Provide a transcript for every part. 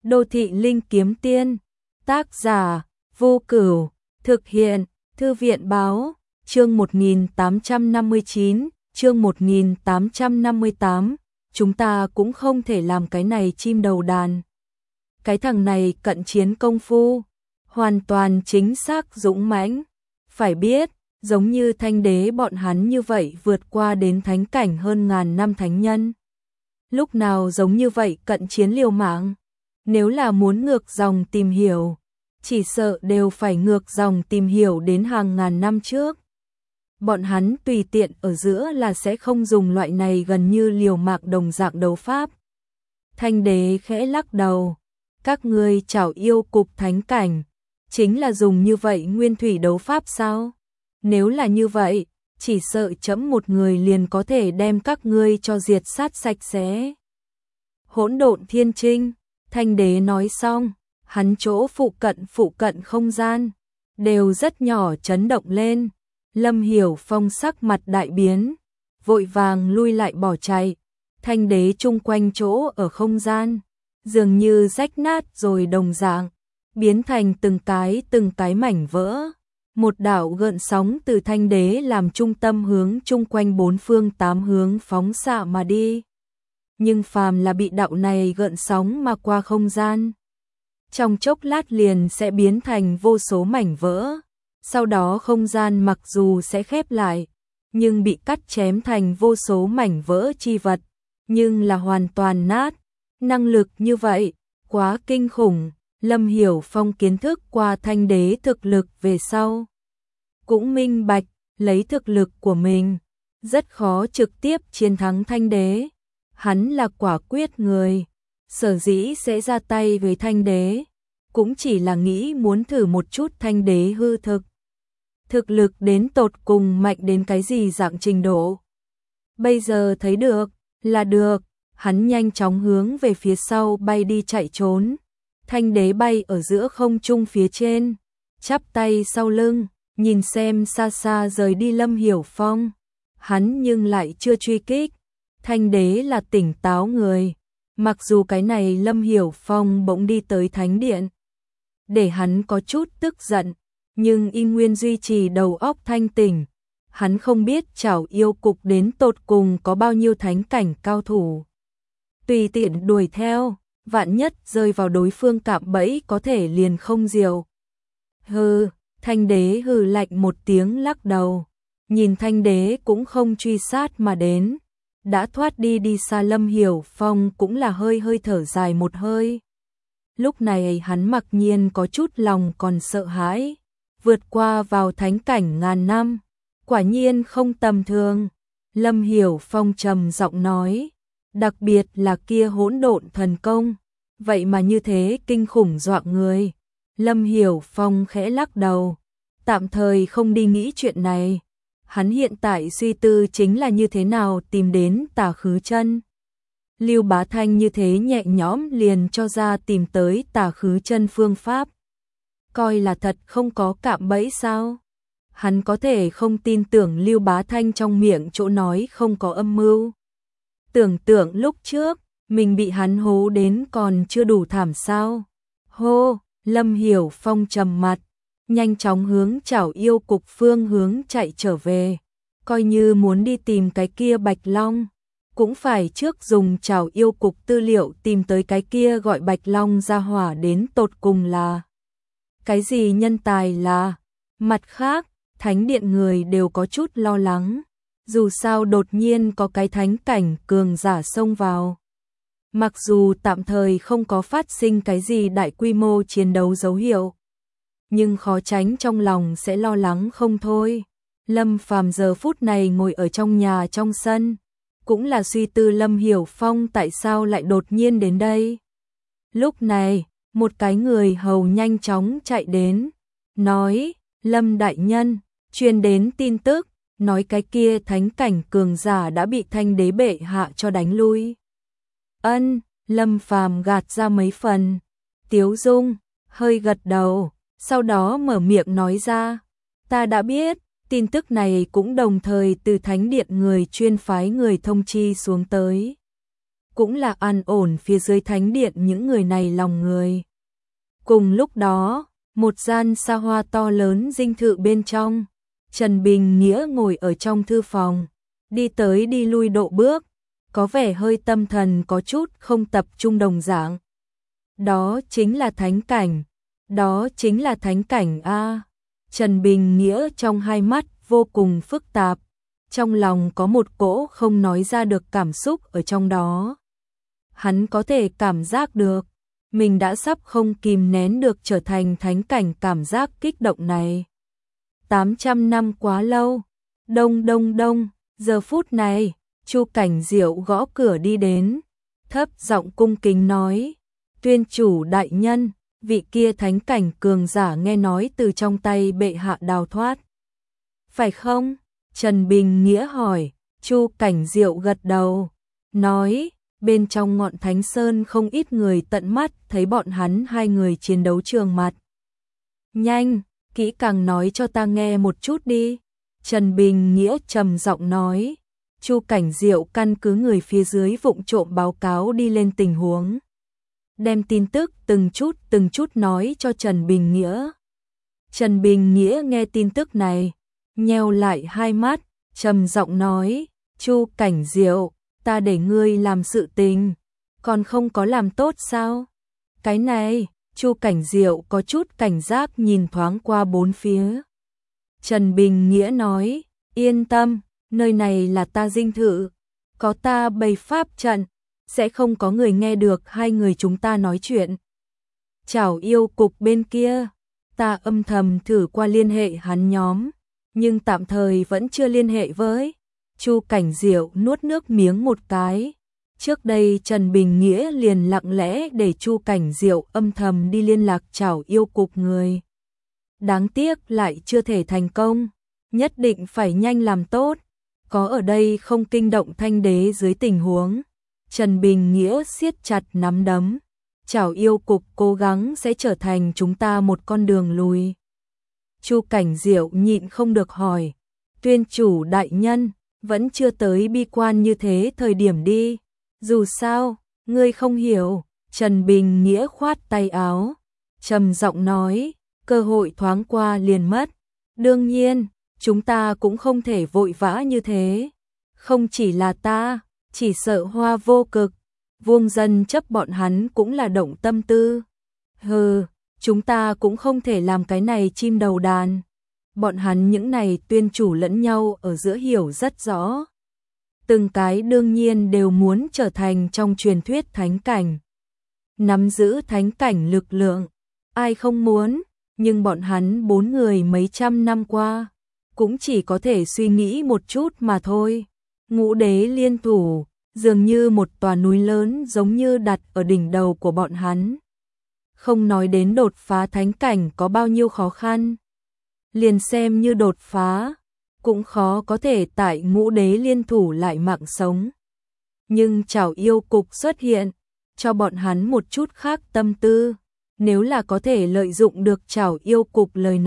Đô thị linh kiếm tiên, tác giả, Vô Cửu, thực hiện, Thư viện báo, chương 1859, chương 1858, chúng ta cũng không thể làm cái này chim đầu đàn. Cái thằng này cận chiến công phu, hoàn toàn chính xác dũng mãnh, phải biết, giống như Thanh Đế bọn hắn như vậy vượt qua đến thánh cảnh hơn ngàn năm thánh nhân. Lúc nào giống như vậy cận chiến liều mạng, nếu là muốn ngược dòng tìm hiểu, chỉ sợ đều phải ngược dòng tìm hiểu đến hàng ngàn năm trước. Bọn hắn tùy tiện ở giữa là sẽ không dùng loại này gần như liều mạng đồng dạng đấu pháp. Thanh Đế khẽ lắc đầu, các ngươi chảo yêu cục thánh cảnh, chính là dùng như vậy nguyên thủy đấu pháp sao? Nếu là như vậy, chỉ sợ chấm một người liền có thể đem các ngươi cho diệt sát sạch sẽ. Hỗn độn thiên trinh, Thanh Đế nói xong, hắn chỗ phụ cận không gian, đều rất nhỏ chấn động lên. Lâm Hiểu Phong sắc mặt đại biến, vội vàng lui lại bỏ chạy. Thanh Đế chung quanh chỗ ở không gian, dường như rách nát rồi đồng dạng, biến thành từng cái mảnh vỡ. Một đạo gợn sóng từ Thanh Đế làm trung tâm hướng chung quanh bốn phương tám hướng phóng xạ mà đi. Nhưng phàm là bị đạo này gợn sóng mà qua không gian, trong chốc lát liền sẽ biến thành vô số mảnh vỡ. Sau đó không gian mặc dù sẽ khép lại, nhưng bị cắt chém thành vô số mảnh vỡ chi vật, nhưng là hoàn toàn nát. Năng lực như vậy, quá kinh khủng. Lâm Hiểu Phong kiến thức qua Thanh Đế thực lực về sau, cũng minh bạch, lấy thực lực của mình, rất khó trực tiếp chiến thắng Thanh Đế. Hắn là quả quyết người, sở dĩ sẽ ra tay với Thanh Đế, cũng chỉ là nghĩ muốn thử một chút Thanh Đế hư thực. Thực lực đến tột cùng mạnh đến cái gì dạng trình độ. Bây giờ thấy được, là được, hắn nhanh chóng hướng về phía sau bay đi chạy trốn. Thanh Đế bay ở giữa không trung phía trên, chắp tay sau lưng, nhìn xem xa xa rời đi Lâm Hiểu Phong. Hắn nhưng lại chưa truy kích. Thanh Đế là tỉnh táo người, mặc dù cái này Lâm Hiểu Phong bỗng đi tới thánh điện, để hắn có chút tức giận, nhưng y nguyên duy trì đầu óc thanh tỉnh. Hắn không biết chảo yêu cục đến tột cùng có bao nhiêu thánh cảnh cao thủ. Tùy tiện đuổi theo, vạn nhất rơi vào đối phương cạm bẫy có thể liền không diệu. Hừ, Thanh Đế hừ lạnh một tiếng lắc đầu, nhìn Thanh Đế cũng không truy sát mà đến. Đã thoát đi xa Lâm Hiểu Phong cũng là hơi thở dài một hơi. Lúc này hắn mặc nhiên có chút lòng còn sợ hãi, vượt qua vào thánh cảnh ngàn năm, quả nhiên không tầm thường. Lâm Hiểu Phong trầm giọng nói, đặc biệt là kia hỗn độn thần công, vậy mà như thế kinh khủng dọa người. Lâm Hiểu Phong khẽ lắc đầu, tạm thời không đi nghĩ chuyện này. Hắn hiện tại suy tư chính là như thế nào tìm đến Tà Khứ Chân. Lưu Bá Thanh như thế nhẹ nhõm liền cho ra tìm tới Tà Khứ Chân phương pháp. Coi là thật không có cạm bẫy sao? Hắn có thể không tin tưởng Lưu Bá Thanh trong miệng chỗ nói không có âm mưu. Tưởng tượng lúc trước, mình bị hắn hố đến còn chưa đủ thảm sao? Hô, Lâm Hiểu Phong trầm mặt, nhanh chóng hướng chảo yêu cục phương hướng chạy trở về. Coi như muốn đi tìm cái kia Bạch Long, cũng phải trước dùng chảo yêu cục tư liệu tìm tới cái kia gọi Bạch Long ra hỏa đến tột cùng là cái gì nhân tài là. Mặt khác, thánh điện người đều có chút lo lắng, dù sao đột nhiên có cái thánh cảnh cường giả xông vào. Mặc dù tạm thời không có phát sinh cái gì đại quy mô chiến đấu dấu hiệu, nhưng khó tránh trong lòng sẽ lo lắng không thôi. Lâm Phàm giờ phút này ngồi ở trong nhà trong sân, cũng là suy tư Lâm Hiểu Phong tại sao lại đột nhiên đến đây. Lúc này, một cái người hầu nhanh chóng chạy đến, nói, Lâm đại nhân, truyền đến tin tức, nói cái kia thánh cảnh cường giả đã bị Thanh Đế bệ hạ cho đánh lui. Ân, Lâm Phàm gạt ra mấy phần, tiếu dung, hơi gật đầu, sau đó mở miệng nói ra, ta đã biết. Tin tức này cũng đồng thời từ thánh điện người chuyên phái người thông chi xuống tới. cũng là an ổn phía dưới thánh điện những người này lòng người. Cùng lúc đó, một gian xa hoa to lớn dinh thự bên trong, Trần Bình Nghĩa ngồi ở trong thư phòng, đi tới đi lui độ bước, có vẻ hơi tâm thần có chút không tập trung đồng dạng. Đó chính là thánh cảnh, đó chính là thánh cảnh a. Trần Bình Nghĩa trong hai mắt vô cùng phức tạp, trong lòng có một cỗ không nói ra được cảm xúc ở trong đó. Hắn có thể cảm giác được, mình đã sắp không kìm nén được trở thành thánh cảnh, cảm giác kích động này. 800 năm quá lâu, đông đông đông, giờ phút này, Chu Cảnh Diệu gõ cửa đi đến, thấp giọng cung kính nói, tuyên chủ đại nhân, vị kia thánh cảnh cường giả nghe nói từ trong tay bệ hạ đào thoát. Phải không? Trần Bình Nghĩa hỏi. Chu Cảnh Diệu gật đầu, nói, bên trong ngọn thánh sơn không ít người tận mắt thấy bọn hắn hai người chiến đấu trường mặt. Nhanh, kỹ càng nói cho ta nghe một chút đi. Trần Bình Nghĩa trầm giọng nói. Chu Cảnh Diệu căn cứ người phía dưới vụng trộm báo cáo đi lên tình huống, đem tin tức từng chút nói cho Trần Bình Nghĩa. Trần Bình Nghĩa nghe tin tức này, nheo lại hai mắt, trầm giọng nói, Chu Cảnh Diệu, ta để ngươi làm sự tình, còn không có làm tốt sao? Cái này, Chu Cảnh Diệu có chút cảnh giác nhìn thoáng qua bốn phía. Trần Bình Nghĩa nói, yên tâm, nơi này là ta dinh thự, có ta bày pháp trận, sẽ không có người nghe được hai người chúng ta nói chuyện. Chảo yêu cục bên kia, ta âm thầm thử qua liên hệ hắn nhóm, nhưng tạm thời vẫn chưa liên hệ với. Chu Cảnh Diệu nuốt nước miếng một cái. Trước đây Trần Bình Nghĩa liền lặng lẽ để Chu Cảnh Diệu âm thầm đi liên lạc chảo yêu cục người. Đáng tiếc lại chưa thể thành công, nhất định phải nhanh làm tốt, có ở đây không kinh động Thanh Đế dưới tình huống. Trần Bình Nghĩa siết chặt nắm đấm, chảo yêu cục cố gắng sẽ trở thành chúng ta một con đường lùi. Chu Cảnh Diệu nhịn không được hỏi, tuyên chủ đại nhân, vẫn chưa tới bi quan như thế thời điểm đi, dù sao, ngươi không hiểu. Trần Bình Nghĩa khoát tay áo, trầm giọng nói, cơ hội thoáng qua liền mất, đương nhiên, chúng ta cũng không thể vội vã như thế, không chỉ là ta, chỉ sợ Hoa Vô Cực, Vương Dân Chấp bọn hắn cũng là động tâm tư. Hừ, chúng ta cũng không thể làm cái này chim đầu đàn. Bọn hắn những này tuyên chủ lẫn nhau ở giữa hiểu rất rõ. Từng cái đương nhiên đều muốn trở thành trong truyền thuyết thánh cảnh. Nắm giữ thánh cảnh lực lượng, ai không muốn, nhưng bọn hắn 4 người mấy trăm năm qua, cũng chỉ có thể suy nghĩ một chút mà thôi. Ngũ đế liên thủ, dường như một tòa núi lớn giống như đặt ở đỉnh đầu của bọn hắn. Không nói đến đột phá thánh cảnh có bao nhiêu khó khăn, liền xem như đột phá, cũng khó có thể tại ngũ đế liên thủ lại mạng sống. Nhưng chảo yêu cục xuất hiện, cho bọn hắn một chút khác tâm tư, nếu là có thể lợi dụng được chảo yêu cục lời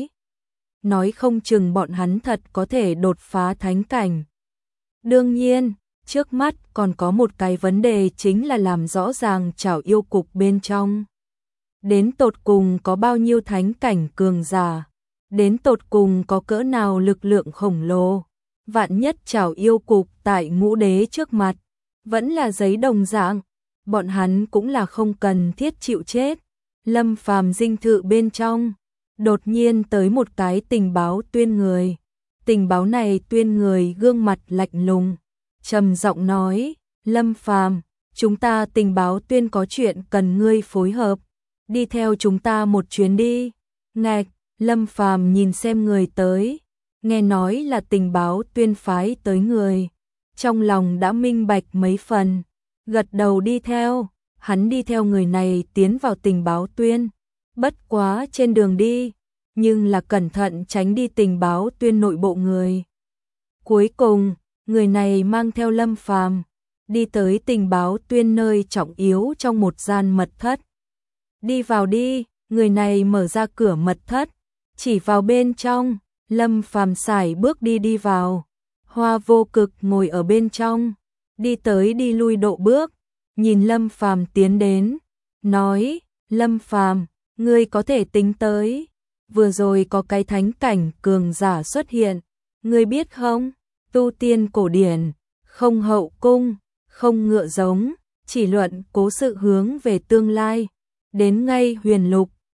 nói không chừng bọn hắn thật có thể đột phá thánh cảnh. Đương nhiên, trước mắt còn có một cái vấn đề chính là làm rõ ràng chảo yêu cục bên trong. Đến tột cùng có bao nhiêu thánh cảnh cường giả, đến tột cùng có cỡ nào lực lượng khổng lồ. Vạn nhất chảo yêu cục tại ngũ đế trước mặt, vẫn là giấy đồng dạng, bọn hắn cũng là không cần thiết chịu chết. Lâm Phàm dinh thự bên trong, đột nhiên tới một cái tình báo tuyên người. Tình báo này tuyên người gương mặt lạnh lùng, trầm giọng nói, Lâm Phàm, chúng ta tình báo tuyên có chuyện cần ngươi phối hợp, đi theo chúng ta một chuyến đi. Ngạch, Lâm Phàm nhìn xem người tới, nghe nói là tình báo tuyên phái tới người, trong lòng đã minh bạch mấy phần, gật đầu đi theo. Hắn đi theo người này tiến vào tình báo tuyên, bất quá trên đường đi, nhưng là cẩn thận tránh đi tình báo tuyên nội bộ người. Cuối cùng, người này mang theo Lâm Phàm đi tới tình báo tuyên nơi trọng yếu trong một gian mật thất. Đi vào đi, người này mở ra cửa mật thất, chỉ vào bên trong, Lâm Phàm sải bước đi vào. Hoa Vô Cực ngồi ở bên trong, đi tới đi lui độ bước, nhìn Lâm Phàm tiến đến, nói, Lâm Phàm, ngươi có thể tính tới, vừa rồi có cái thánh cảnh cường giả xuất hiện, ngươi biết không, tu tiên cổ điển, không hậu cung, không ngựa giống, chỉ luận cố sự hướng về tương lai, đến ngay huyền lục,